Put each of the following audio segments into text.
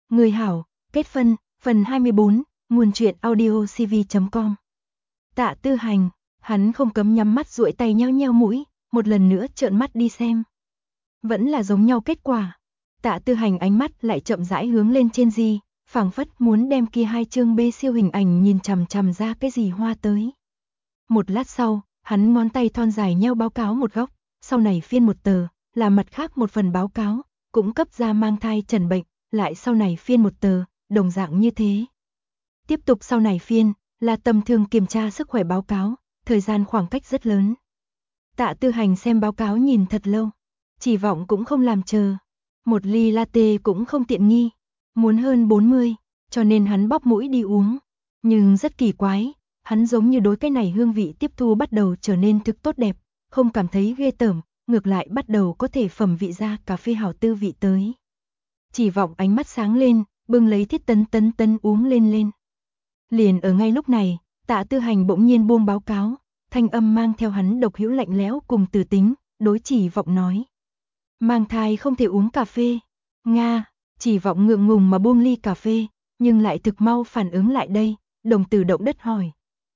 Người hảo, kết phân, phần 24, nguồn truyện audio cv.com. Tạ Tư Hành, hắn không cấm nhắm mắt duỗi tay nheo nheo mũi, một lần nữa trợn mắt đi xem. Vẫn là giống nhau kết quả. Tạ Tư Hành ánh mắt lại chậm rãi hướng lên trên gì, phảng phất muốn đem kia hai chương bê siêu hình ảnh nhìn chằm chằm ra cái gì hoa tới. Một lát sau, hắn ngón tay thon dài nheo báo cáo một góc, sau này phiên một tờ, là mặt khác một phần báo cáo, cũng cấp ra mang thai trần bệnh, lại sau này phiên một tờ, đồng dạng như thế. Tiếp tục sau này phiên, là tầm thường kiểm tra sức khỏe báo cáo, thời gian khoảng cách rất lớn. Tạ Tư Hành xem báo cáo nhìn thật lâu, chỉ vọng cũng không làm chờ. Một ly latte cũng không tiện nghi, muốn hơn 40, cho nên hắn bóp mũi đi uống. Nhưng rất kỳ quái, hắn giống như đối cái này hương vị tiếp thu bắt đầu trở nên thực tốt đẹp, không cảm thấy ghê tởm, ngược lại bắt đầu có thể phẩm vị ra cà phê hảo tư vị tới. Chỉ vọng ánh mắt sáng lên, bưng lấy thiết tấn uống lên. Liền ở ngay lúc này, Tạ Tư Hành bỗng nhiên buông báo cáo, thanh âm mang theo hắn độc hữu lạnh lẽo cùng từ tính, đối Chỉ Vọng nói. Mang thai không thể uống cà phê. Nga, Chỉ Vọng ngượng ngùng mà buông ly cà phê, nhưng lại thực mau phản ứng lại đây, đồng tử động đất hỏi.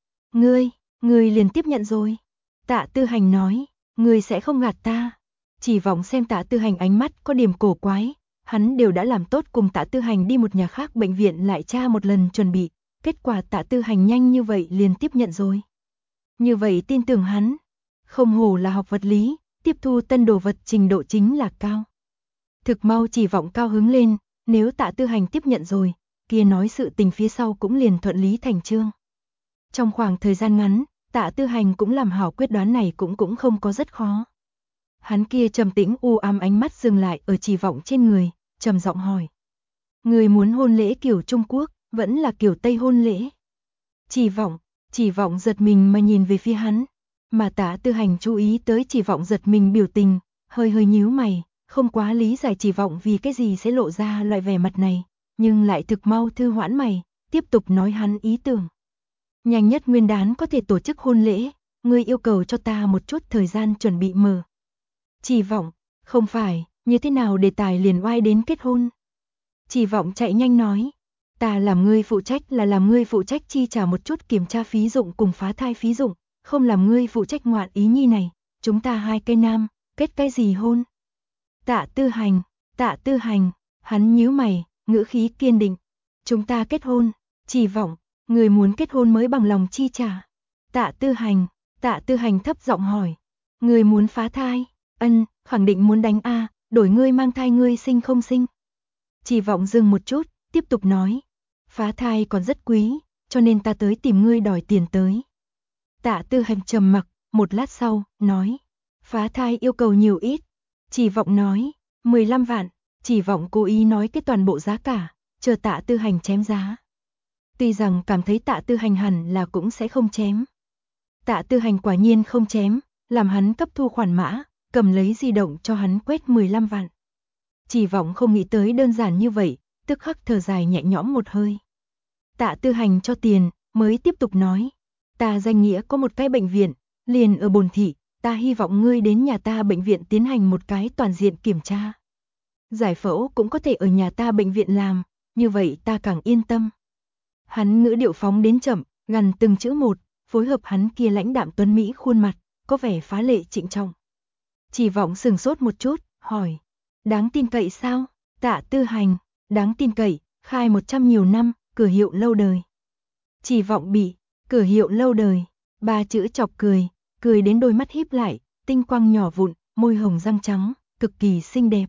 Ngươi liền tiếp nhận rồi. Tạ Tư Hành nói, ngươi sẽ không gạt ta. Chỉ Vọng xem Tạ Tư Hành ánh mắt có điểm cổ quái, hắn đều đã làm tốt cùng Tạ Tư Hành đi một nhà khác bệnh viện lại tra một lần chuẩn bị, kết quả Tạ Tư Hành nhanh như vậy liền tiếp nhận rồi. Như vậy tin tưởng hắn, không hổ là học vật lý, tiếp thu tân đồ vật trình độ chính là cao. Thực mau Chỉ Vọng cao hứng lên, nếu Tạ Tư Hành tiếp nhận rồi, kia nói sự tình phía sau cũng liền thuận lý thành chương. Trong khoảng thời gian ngắn, Tạ Tư Hành cũng làm hảo quyết đoán này cũng không có rất khó. Hắn kia trầm tĩnh u ám ánh mắt dừng lại ở Chỉ Vọng trên người, trầm giọng hỏi. Người muốn hôn lễ kiểu Trung Quốc, vẫn là kiểu Tây hôn lễ? Chỉ Vọng giật mình mà nhìn về phía hắn, mà Tạ Tư Hành chú ý tới Chỉ Vọng giật mình biểu tình, hơi nhíu mày, không quá lý giải Chỉ Vọng vì cái gì sẽ lộ ra loại vẻ mặt này, nhưng lại thực mau thư hoãn mày, tiếp tục nói hắn ý tưởng. Nhanh nhất Nguyên đán có thể tổ chức hôn lễ, ngươi yêu cầu cho ta một chút thời gian chuẩn bị mở. Chỉ Vọng, không phải, như thế nào đề tài liền oai đến kết hôn? Chỉ Vọng chạy nhanh nói, ta làm ngươi phụ trách là làm ngươi phụ trách chi trả một chút kiểm tra phí dụng cùng phá thai phí dụng, không làm ngươi phụ trách ngoạn ý nhi này, chúng ta hai cây nam, kết cái gì hôn? Tạ Tư Hành, hắn nhíu mày, ngữ khí kiên định, chúng ta kết hôn. Chỉ Vọng, người muốn kết hôn mới bằng lòng chi trả. Tạ Tư Hành thấp giọng hỏi, người muốn phá thai? Ân, khẳng định muốn đánh a, đổi ngươi mang thai ngươi sinh không sinh? Chỉ Vọng dừng một chút, tiếp tục nói, phá thai còn rất quý, cho nên ta tới tìm ngươi đòi tiền tới. Tạ Tư Hành trầm mặc, một lát sau, nói, phá thai yêu cầu nhiều ít? Chỉ Vọng nói, 15 vạn, Chỉ Vọng cố ý nói cái toàn bộ giá cả, chờ Tạ Tư Hành chém giá. Tuy rằng cảm thấy Tạ Tư Hành hẳn là cũng sẽ không chém. Tạ Tư Hành quả nhiên không chém, làm hắn cấp thu khoản mã, cầm lấy di động cho hắn quét 15 vạn. Chỉ Vọng không nghĩ tới đơn giản như vậy, tức khắc thở dài nhẹ nhõm một hơi. Tạ Tư Hành cho tiền, mới tiếp tục nói, ta danh nghĩa có một cái bệnh viện, liền ở Bồn Thị, ta hy vọng ngươi đến nhà ta bệnh viện tiến hành một cái toàn diện kiểm tra. Giải phẫu cũng có thể ở nhà ta bệnh viện làm, như vậy ta càng yên tâm. Hắn ngữ điệu phóng đến chậm, gần từng chữ một, phối hợp hắn kia lãnh đạm tuấn Mỹ khuôn mặt, có vẻ phá lệ trịnh trọng. Chỉ Vọng sừng sốt một chút, hỏi, đáng tin cậy sao? Tạ Tư Hành, đáng tin cậy, khai 100 nhiều năm, cửa hiệu lâu đời. Chỉ Vọng bị, cửa hiệu lâu đời, ba chữ chọc cười đến đôi mắt híp lại, tinh quang nhỏ vụn, môi hồng răng trắng, cực kỳ xinh đẹp.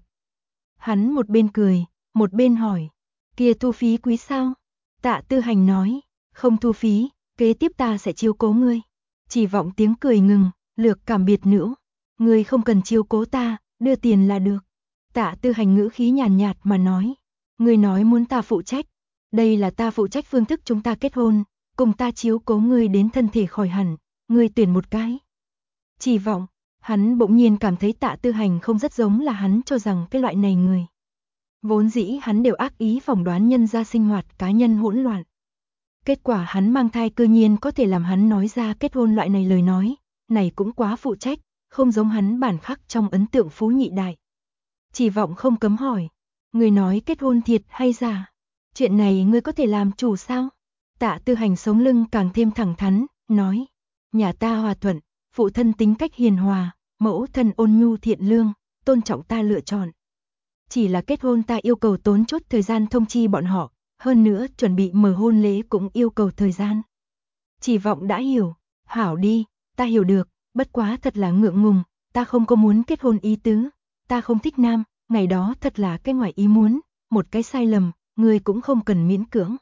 Hắn một bên cười, một bên hỏi, kia thu phí quý sao? Tạ Tư Hành nói, không thu phí, kế tiếp ta sẽ chiếu cố ngươi. Chỉ Vọng tiếng cười ngừng, lược cảm biệt nữ, ngươi không cần chiếu cố ta, đưa tiền là được. Tạ Tư Hành ngữ khí nhàn nhạt mà nói, ngươi nói muốn ta phụ trách, đây là ta phụ trách phương thức chúng ta kết hôn, cùng ta chiếu cố ngươi đến thân thể khỏi hẳn, ngươi tuyển một cái. Chỉ Vọng, hắn bỗng nhiên cảm thấy Tạ Tư Hành không rất giống là hắn cho rằng cái loại này người. Vốn dĩ hắn đều ác ý phỏng đoán nhân ra sinh hoạt cá nhân hỗn loạn. Kết quả hắn mang thai cư nhiên có thể làm hắn nói ra kết hôn loại này lời nói, này cũng quá phụ trách, không giống hắn bản khắc trong ấn tượng phú nhị đại. Chỉ Vọng không cấm hỏi, người nói kết hôn thiệt hay giả? Chuyện này ngươi có thể làm chủ sao? Tạ Tư Hành sống lưng càng thêm thẳng thắn, nói. Nhà ta hòa thuận, phụ thân tính cách hiền hòa, mẫu thân ôn nhu thiện lương, tôn trọng ta lựa chọn. Chỉ là kết hôn ta yêu cầu tốn chút thời gian thông chi bọn họ, hơn nữa chuẩn bị mở hôn lễ cũng yêu cầu thời gian. Chỉ vọng đã hiểu, hảo đi, ta hiểu được, bất quá thật là ngượng ngùng, ta không có muốn kết hôn ý tứ, ta không thích nam, ngày đó thật là cái ngoài ý muốn, một cái sai lầm, ngươi cũng không cần miễn cưỡng.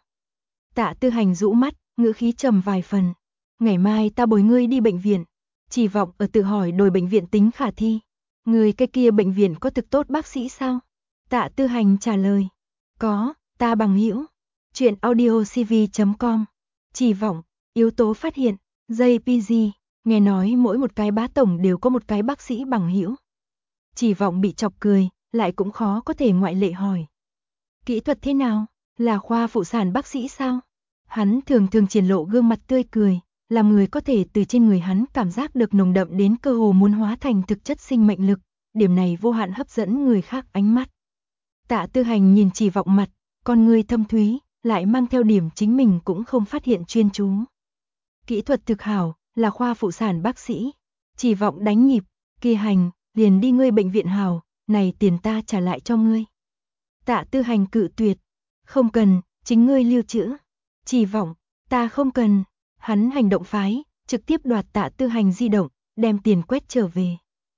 Tạ Tư Hành rũ mắt, ngữ khí trầm vài phần. Ngày mai ta bồi ngươi đi bệnh viện. Chỉ vọng ở tự hỏi đổi bệnh viện tính khả thi. Người cái kia bệnh viện có thực tốt bác sĩ sao? Tạ Tư Hành trả lời. Có, ta bằng hữu. Chuyện audiocv.com. Chỉ vọng, yếu tố phát hiện, JPG, nghe nói mỗi một cái bá tổng đều có một cái bác sĩ bằng hữu. Chỉ vọng bị chọc cười, lại cũng khó có thể ngoại lệ hỏi. Kỹ thuật thế nào? Là khoa phụ sản bác sĩ sao? Hắn thường thường triển lộ gương mặt tươi cười, làm người có thể từ trên người hắn cảm giác được nồng đậm đến cơ hồ muốn hóa thành thực chất sinh mệnh lực, điểm này vô hạn hấp dẫn người khác ánh mắt. Tạ Tư Hành nhìn Chỉ vọng mặt, con người thâm thúy, lại mang theo điểm chính mình cũng không phát hiện chuyên chú. Kỹ thuật thực hảo, là khoa phụ sản bác sĩ. Chỉ vọng đánh nhịp, kia Hành, liền đi ngươi bệnh viện hảo, này tiền ta trả lại cho ngươi. Tạ Tư Hành cự tuyệt, không cần, chính ngươi lưu trữ. Chỉ vọng, ta không cần. Hắn hành động phái, trực tiếp đoạt Tạ Tư Hành di động, đem tiền quét trở về.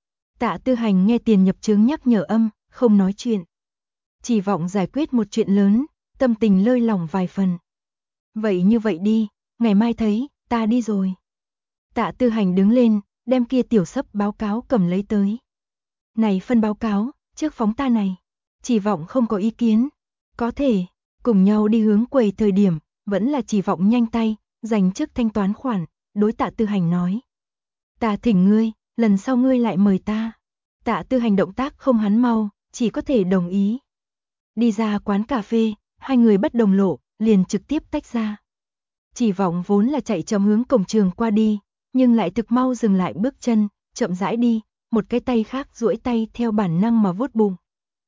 Tạ Tư Hành nghe tiền nhập chứng nhắc nhở âm, không nói chuyện. Chỉ vọng giải quyết một chuyện lớn, tâm tình lơi lỏng vài phần. Vậy như vậy đi, ngày mai thấy, ta đi rồi. Tạ Tư Hành đứng lên, đem kia tiểu sấp báo cáo cầm lấy tới. Này phân báo cáo, trước phóng ta này. Chỉ vọng không có ý kiến. Có thể, cùng nhau đi hướng quầy thời điểm, vẫn là Chỉ vọng nhanh tay, dành trước thanh toán khoản, đối Tạ Tư Hành nói. Ta thỉnh ngươi, lần sau ngươi lại mời ta. Tạ Tư Hành động tác không hắn mau, chỉ có thể đồng ý. Đi ra quán cà phê, hai người bất đồng lộ, liền trực tiếp tách ra. Chỉ vọng vốn là chạy chậm hướng cổng trường qua đi, nhưng lại thực mau dừng lại bước chân, chậm rãi đi, một cái tay khác duỗi tay theo bản năng mà vuốt bụng.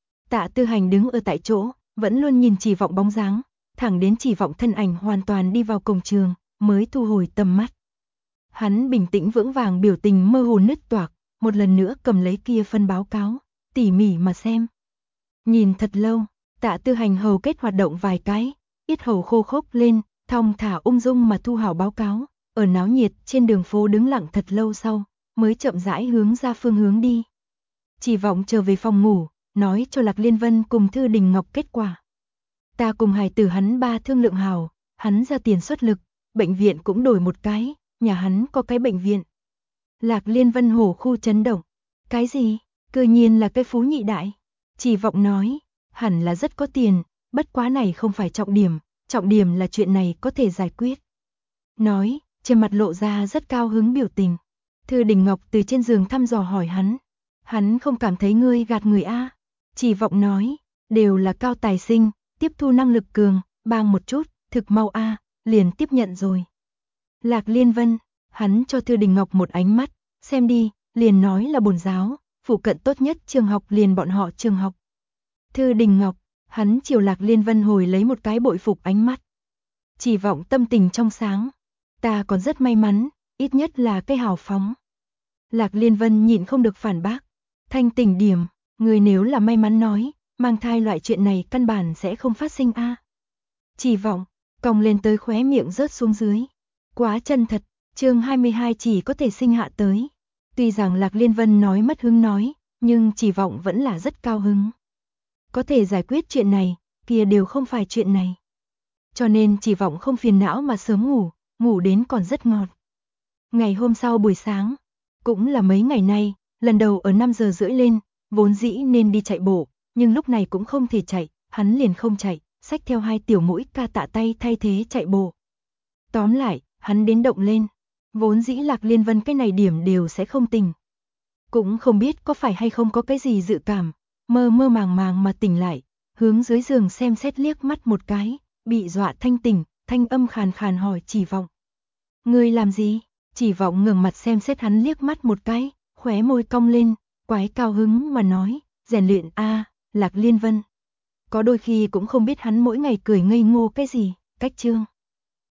Tạ Tư Hành đứng ở tại chỗ, vẫn luôn nhìn Chỉ vọng bóng dáng, thẳng đến Chỉ vọng thân ảnh hoàn toàn đi vào cổng trường, mới thu hồi tầm mắt. Hắn bình tĩnh vững vàng biểu tình mơ hồ nứt toạc, một lần nữa cầm lấy kia phân báo cáo, tỉ mỉ mà xem. Nhìn thật lâu, Tạ Tư Hành hầu kết hoạt động vài cái, yết hầu khô khốc lên, thong thả ung dung mà thu hảo báo cáo, ở náo nhiệt trên đường phố đứng lặng thật lâu sau, mới chậm rãi hướng ra phương hướng đi. Chỉ vọng trở về phòng ngủ, nói cho Lạc Liên Vân cùng Thư Đình Ngọc kết quả. Ta cùng hài tử hắn ba thương lượng hảo, hắn ra tiền xuất lực, bệnh viện cũng đổi một cái, nhà hắn có cái bệnh viện. Lạc Liên Vân hổ khu chấn động. Cái gì? Cư nhiên là cái phú nhị đại. Chỉ vọng nói, hẳn là rất có tiền, bất quá này không phải trọng điểm là chuyện này có thể giải quyết. Nói, trên mặt lộ ra rất cao hứng biểu tình. Thư Đình Ngọc từ trên giường thăm dò hỏi hắn không cảm thấy ngươi gạt người a? Chỉ vọng nói, đều là cao tài sinh, tiếp thu năng lực cường, bang một chút, thực mau a, liền tiếp nhận rồi. Lạc Liên Vân, hắn cho Thư Đình Ngọc một ánh mắt, xem đi, liền nói là bổn giáo, phụ cận tốt nhất trường học liền bọn họ trường học. Thư Đình Ngọc, hắn chiều Lạc Liên Vân hồi lấy một cái bội phục ánh mắt. Chỉ vọng tâm tình trong sáng, ta còn rất may mắn, ít nhất là cái hào phóng. Lạc Liên Vân nhịn không được phản bác, thanh tỉnh điểm, người nếu là may mắn nói, mang thai loại chuyện này căn bản sẽ không phát sinh a. Chỉ vọng, cong lên tới khóe miệng rớt xuống dưới. Quá chân thật, chương 22 chỉ có thể sinh hạ tới. Tuy rằng Lạc Liên Vân nói mất hứng nói, nhưng Chỉ vọng vẫn là rất cao hứng. Có thể giải quyết chuyện này, kia đều không phải chuyện này. Cho nên Chỉ vọng không phiền não mà sớm ngủ đến còn rất ngọt. Ngày hôm sau buổi sáng, cũng là mấy ngày nay, lần đầu ở 5 giờ rưỡi lên, vốn dĩ nên đi chạy bộ, nhưng lúc này cũng không thể chạy, hắn liền không chạy, xách theo hai tiểu mũi ca tạ tay thay thế chạy bộ. Tóm lại, hắn đến động lên, vốn dĩ Lạc Liên Vân cái này điểm đều sẽ không tỉnh. Cũng không biết có phải hay không có cái gì dự cảm, mơ mơ màng màng mà tỉnh lại, hướng dưới giường xem xét liếc mắt một cái, bị dọa thanh tỉnh, thanh âm khàn khàn hỏi Chỉ vọng. Ngươi làm gì? Chỉ vọng ngẩng mặt xem xét hắn liếc mắt một cái, khóe môi cong lên, quái cao hứng mà nói, rèn luyện a, Lạc Liên Vân. Có đôi khi cũng không biết hắn mỗi ngày cười ngây ngô cái gì, cách Trương